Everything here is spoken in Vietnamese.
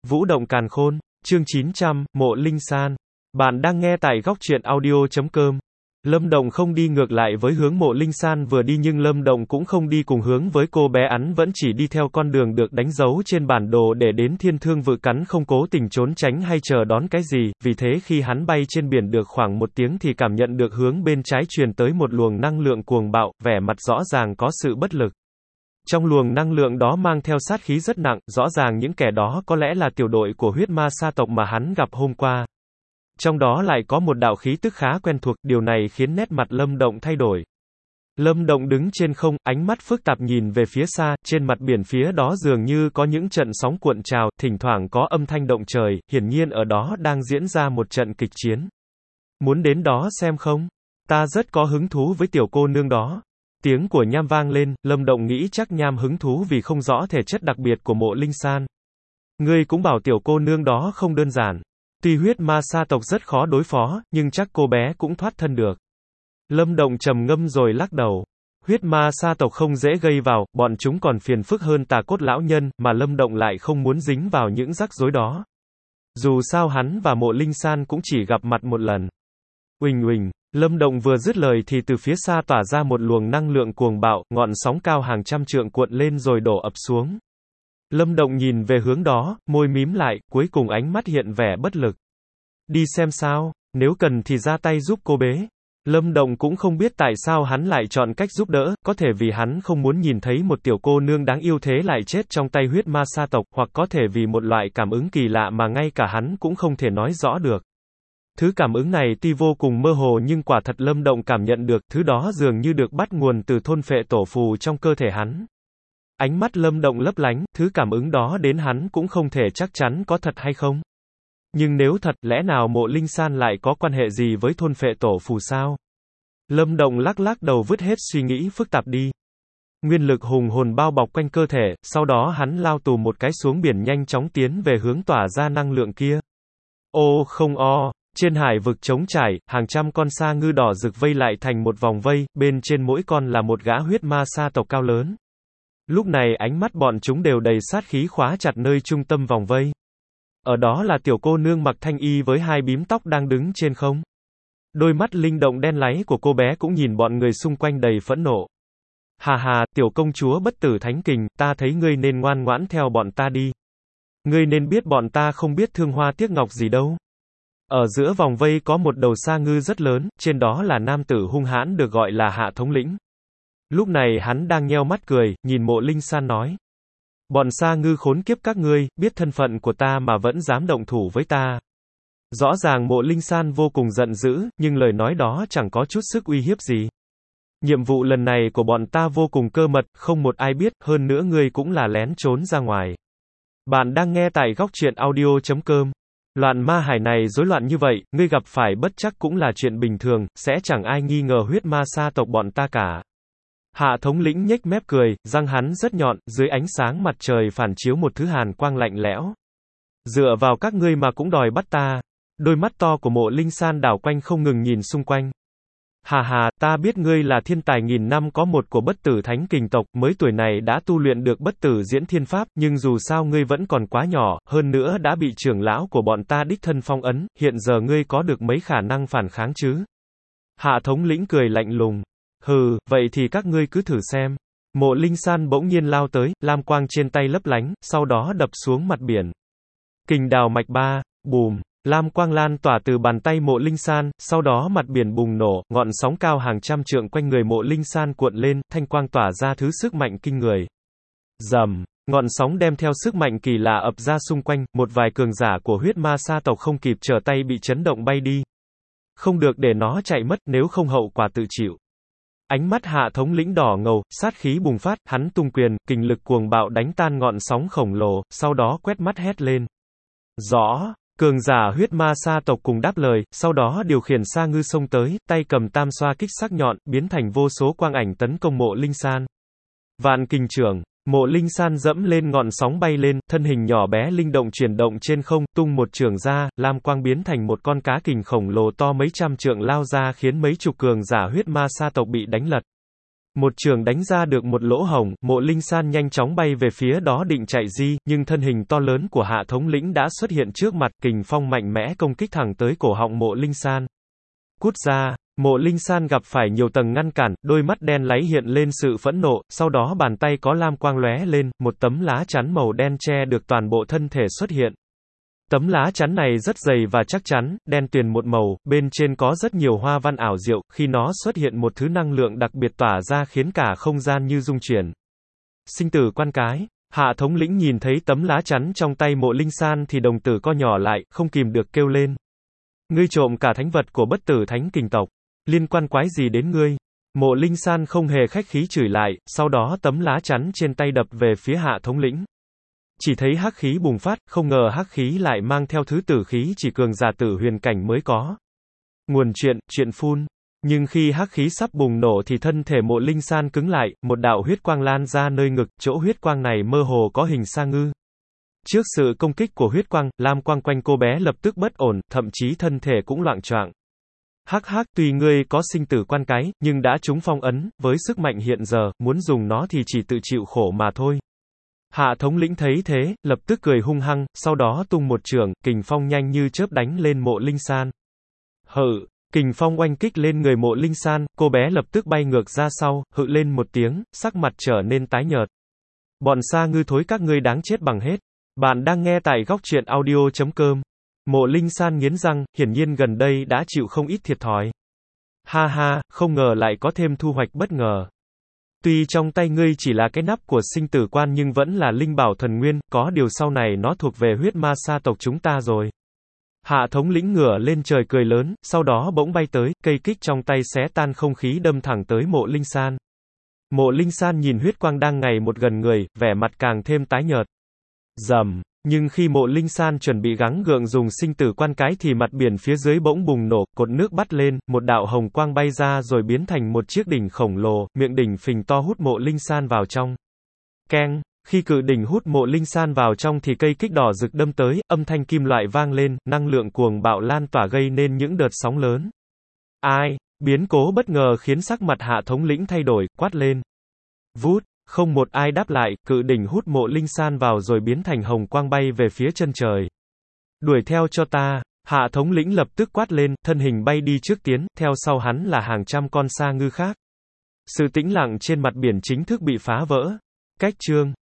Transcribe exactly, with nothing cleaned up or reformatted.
Vũ động càn khôn. Chương chín trăm, Mộ Linh San. Bạn đang nghe tại góc truyện audio chấm com. Lâm Động không đi ngược lại với hướng Mộ Linh San vừa đi, nhưng Lâm Động cũng không đi cùng hướng với cô bé, hắn vẫn chỉ đi theo con đường được đánh dấu trên bản đồ để đến Thiên Thương Vực cắn, không cố tình trốn tránh hay chờ đón cái gì. Vì thế khi hắn bay trên biển được khoảng một tiếng thì cảm nhận được hướng bên trái truyền tới một luồng năng lượng cuồng bạo, vẻ mặt rõ ràng có sự bất lực. Trong luồng năng lượng đó mang theo sát khí rất nặng, rõ ràng những kẻ đó có lẽ là tiểu đội của huyết ma sa tộc mà hắn gặp hôm qua. Trong đó lại có một đạo khí tức khá quen thuộc, điều này khiến nét mặt Lâm Động thay đổi. Lâm Động đứng trên không, ánh mắt phức tạp nhìn về phía xa, trên mặt biển phía đó dường như có những trận sóng cuộn trào, thỉnh thoảng có âm thanh động trời, hiển nhiên ở đó đang diễn ra một trận kịch chiến. Muốn đến đó xem không? Ta rất có hứng thú với tiểu cô nương đó. Tiếng của Nham vang lên, Lâm Động nghĩ chắc Nham hứng thú vì không rõ thể chất đặc biệt của Mộ Linh San. Ngươi cũng bảo tiểu cô nương đó không đơn giản. Tuy huyết ma sa tộc rất khó đối phó, nhưng chắc cô bé cũng thoát thân được. Lâm Động trầm ngâm rồi lắc đầu. Huyết ma sa tộc không dễ gây vào, bọn chúng còn phiền phức hơn Tà Cốt lão nhân, mà Lâm Động lại không muốn dính vào những rắc rối đó. Dù sao hắn và Mộ Linh San cũng chỉ gặp mặt một lần. Uỳnh uỳnh, Lâm Động vừa dứt lời thì từ phía xa tỏa ra một luồng năng lượng cuồng bạo, ngọn sóng cao hàng trăm trượng cuộn lên rồi đổ ập xuống. Lâm Động nhìn về hướng đó, môi mím lại, cuối cùng ánh mắt hiện vẻ bất lực. Đi xem sao, nếu cần thì ra tay giúp cô bé. Lâm Động cũng không biết tại sao hắn lại chọn cách giúp đỡ, có thể vì hắn không muốn nhìn thấy một tiểu cô nương đáng yêu thế lại chết trong tay huyết ma sa tộc, hoặc có thể vì một loại cảm ứng kỳ lạ mà ngay cả hắn cũng không thể nói rõ được. Thứ cảm ứng này tuy vô cùng mơ hồ nhưng quả thật Lâm Động cảm nhận được, thứ đó dường như được bắt nguồn từ thôn phệ tổ phù trong cơ thể hắn. Ánh mắt Lâm Động lấp lánh, thứ cảm ứng đó đến hắn cũng không thể chắc chắn có thật hay không. Nhưng nếu thật, lẽ nào Mộ Linh San lại có quan hệ gì với thôn phệ tổ phù sao? Lâm Động lắc lắc đầu vứt hết suy nghĩ phức tạp đi. Nguyên lực hùng hồn bao bọc quanh cơ thể, sau đó hắn lao tù một cái xuống biển nhanh chóng tiến về hướng tỏa ra năng lượng kia. Ô không o. Trên hải vực trống trải, hàng trăm con sa ngư đỏ rực vây lại thành một vòng vây, bên trên mỗi con là một gã huyết ma sa tộc cao lớn. Lúc này ánh mắt bọn chúng đều đầy sát khí khóa chặt nơi trung tâm vòng vây. Ở đó là tiểu cô nương mặc thanh y với hai bím tóc đang đứng trên không. Đôi mắt linh động đen láy của cô bé cũng nhìn bọn người xung quanh đầy phẫn nộ. Hà hà, tiểu công chúa bất tử thánh kình, ta thấy ngươi nên ngoan ngoãn theo bọn ta đi. Ngươi nên biết bọn ta không biết thương hoa tiếc ngọc gì đâu. Ở giữa vòng vây có một đầu sa ngư rất lớn, trên đó là nam tử hung hãn được gọi là Hạ thống lĩnh. Lúc này hắn đang nheo mắt cười, nhìn Mộ Linh San nói. Bọn sa ngư khốn kiếp các ngươi, biết thân phận của ta mà vẫn dám động thủ với ta. Rõ ràng Mộ Linh San vô cùng giận dữ, nhưng lời nói đó chẳng có chút sức uy hiếp gì. Nhiệm vụ lần này của bọn ta vô cùng cơ mật, không một ai biết, hơn nữa ngươi cũng là lén trốn ra ngoài. Bạn đang nghe tại góc truyện audio chấm com. Loạn ma hải này rối loạn như vậy, ngươi gặp phải bất trắc cũng là chuyện bình thường, sẽ chẳng ai nghi ngờ huyết ma sa tộc bọn ta cả. Hạ thống lĩnh nhếch mép cười, răng hắn rất nhọn, dưới ánh sáng mặt trời phản chiếu một thứ hàn quang lạnh lẽo. Dựa vào các ngươi mà cũng đòi bắt ta. Đôi mắt to của Mộ Linh San đảo quanh không ngừng nhìn xung quanh. Hà hà, ta biết ngươi là thiên tài nghìn năm có một của bất tử thánh kình tộc, mới tuổi này đã tu luyện được bất tử diễn thiên pháp, nhưng dù sao ngươi vẫn còn quá nhỏ, hơn nữa đã bị trưởng lão của bọn ta đích thân phong ấn, hiện giờ ngươi có được mấy khả năng phản kháng chứ? Hạ thống lĩnh cười lạnh lùng. Hừ, vậy thì các ngươi cứ thử xem. Mộ Linh San bỗng nhiên lao tới, lam quang trên tay lấp lánh, sau đó đập xuống mặt biển. Kình đào mạch ba, bùm. Lam quang lan tỏa từ bàn tay Mộ Linh San, sau đó mặt biển bùng nổ, ngọn sóng cao hàng trăm trượng quanh người Mộ Linh San cuộn lên, thanh quang tỏa ra thứ sức mạnh kinh người. Rầm, ngọn sóng đem theo sức mạnh kỳ lạ ập ra xung quanh, một vài cường giả của huyết ma sa tộc không kịp trở tay bị chấn động bay đi. Không được để nó chạy mất, nếu không hậu quả tự chịu. Ánh mắt Hạ thống lĩnh đỏ ngầu, sát khí bùng phát, hắn tung quyền, kình lực cuồng bạo đánh tan ngọn sóng khổng lồ, sau đó quét mắt hét lên. Rõ. Cường giả huyết ma sa tộc cùng đáp lời, sau đó điều khiển sa ngư xông tới, tay cầm tam xoa kích sắc nhọn, biến thành vô số quang ảnh tấn công Mộ Linh San. Vạn kình trưởng, Mộ Linh San dẫm lên ngọn sóng bay lên, thân hình nhỏ bé linh động chuyển động trên không, tung một chưởng ra, lam quang biến thành một con cá kình khổng lồ to mấy trăm trượng lao ra khiến mấy chục cường giả huyết ma sa tộc bị đánh lật. Một trường đánh ra được một lỗ hổng, Mộ Linh San nhanh chóng bay về phía đó định chạy di, nhưng thân hình to lớn của Hạ thống lĩnh đã xuất hiện trước mặt, kình phong mạnh mẽ công kích thẳng tới cổ họng Mộ Linh San. Cút ra! Mộ Linh San gặp phải nhiều tầng ngăn cản, đôi mắt đen láy hiện lên sự phẫn nộ, sau đó bàn tay có lam quang lóe lên, một tấm lá chắn màu đen che được toàn bộ thân thể xuất hiện. Tấm lá chắn này rất dày và chắc chắn, đen tuyền một màu, bên trên có rất nhiều hoa văn ảo diệu, khi nó xuất hiện một thứ năng lượng đặc biệt tỏa ra khiến cả không gian như rung chuyển. Sinh tử quan cái. Hạ thống lĩnh nhìn thấy tấm lá chắn trong tay Mộ Linh San thì đồng tử co nhỏ lại, không kìm được kêu lên. Ngươi trộm cả thánh vật của bất tử thánh kình tộc. Liên quan quái gì đến ngươi? Mộ Linh San không hề khách khí chửi lại, sau đó tấm lá chắn trên tay đập về phía Hạ thống lĩnh. Chỉ thấy hắc khí bùng phát, không ngờ hắc khí lại mang theo thứ tử khí chỉ cường giả tử huyền cảnh mới có. Nguồn chuyện, chuyện phun. Nhưng khi hắc khí sắp bùng nổ thì thân thể Mộ Linh San cứng lại, một đạo huyết quang lan ra nơi ngực, chỗ huyết quang này mơ hồ có hình sa ngư. Trước sự công kích của huyết quang, lam quang quanh cô bé lập tức bất ổn, thậm chí thân thể cũng loạng choạng. Hắc hắc, tuy ngươi có sinh tử quan cái, nhưng đã trúng phong ấn, với sức mạnh hiện giờ, muốn dùng nó thì chỉ tự chịu khổ mà thôi. Hạ thống lĩnh thấy thế, lập tức cười hung hăng, sau đó tung một chưởng, kình phong nhanh như chớp đánh lên Mộ Linh San. Hự, kình phong oanh kích lên người Mộ Linh San, cô bé lập tức bay ngược ra sau, hự lên một tiếng, sắc mặt trở nên tái nhợt. Bọn sa ngư thối các ngươi đáng chết bằng hết. Bạn đang nghe tại góc truyện audio chấm com. Mộ Linh San nghiến răng, hiển nhiên gần đây đã chịu không ít thiệt thòi. Ha ha, không ngờ lại có thêm thu hoạch bất ngờ. Tuy trong tay ngươi chỉ là cái nắp của sinh tử quan nhưng vẫn là linh bảo thần nguyên, có điều sau này nó thuộc về huyết ma sa tộc chúng ta rồi. Hạ thống lĩnh ngửa lên trời cười lớn, sau đó bỗng bay tới, cây kích trong tay xé tan không khí đâm thẳng tới Mộ Linh San. Mộ Linh San nhìn huyết quang đang ngày một gần người, vẻ mặt càng thêm tái nhợt. Rầm, nhưng khi Mộ Linh San chuẩn bị gắng gượng dùng sinh tử quan cái thì mặt biển phía dưới bỗng bùng nổ, cột nước bắt lên, một đạo hồng quang bay ra rồi biến thành một chiếc đỉnh khổng lồ, miệng đỉnh phình to hút Mộ Linh San vào trong. Keng, khi cự đỉnh hút Mộ Linh San vào trong thì cây kích đỏ rực đâm tới, âm thanh kim loại vang lên, năng lượng cuồng bạo lan tỏa gây nên những đợt sóng lớn. Ai? Biến cố bất ngờ khiến sắc mặt Hạ thống lĩnh thay đổi, quát lên. Vút. Không một ai đáp lại, cự đỉnh hút Mộ Linh San vào rồi biến thành hồng quang bay về phía chân trời. Đuổi theo cho ta, Hạ thống lĩnh lập tức quát lên, thân hình bay đi trước tiến, theo sau hắn là hàng trăm con sa ngư khác. Sự tĩnh lặng trên mặt biển chính thức bị phá vỡ. Cách chương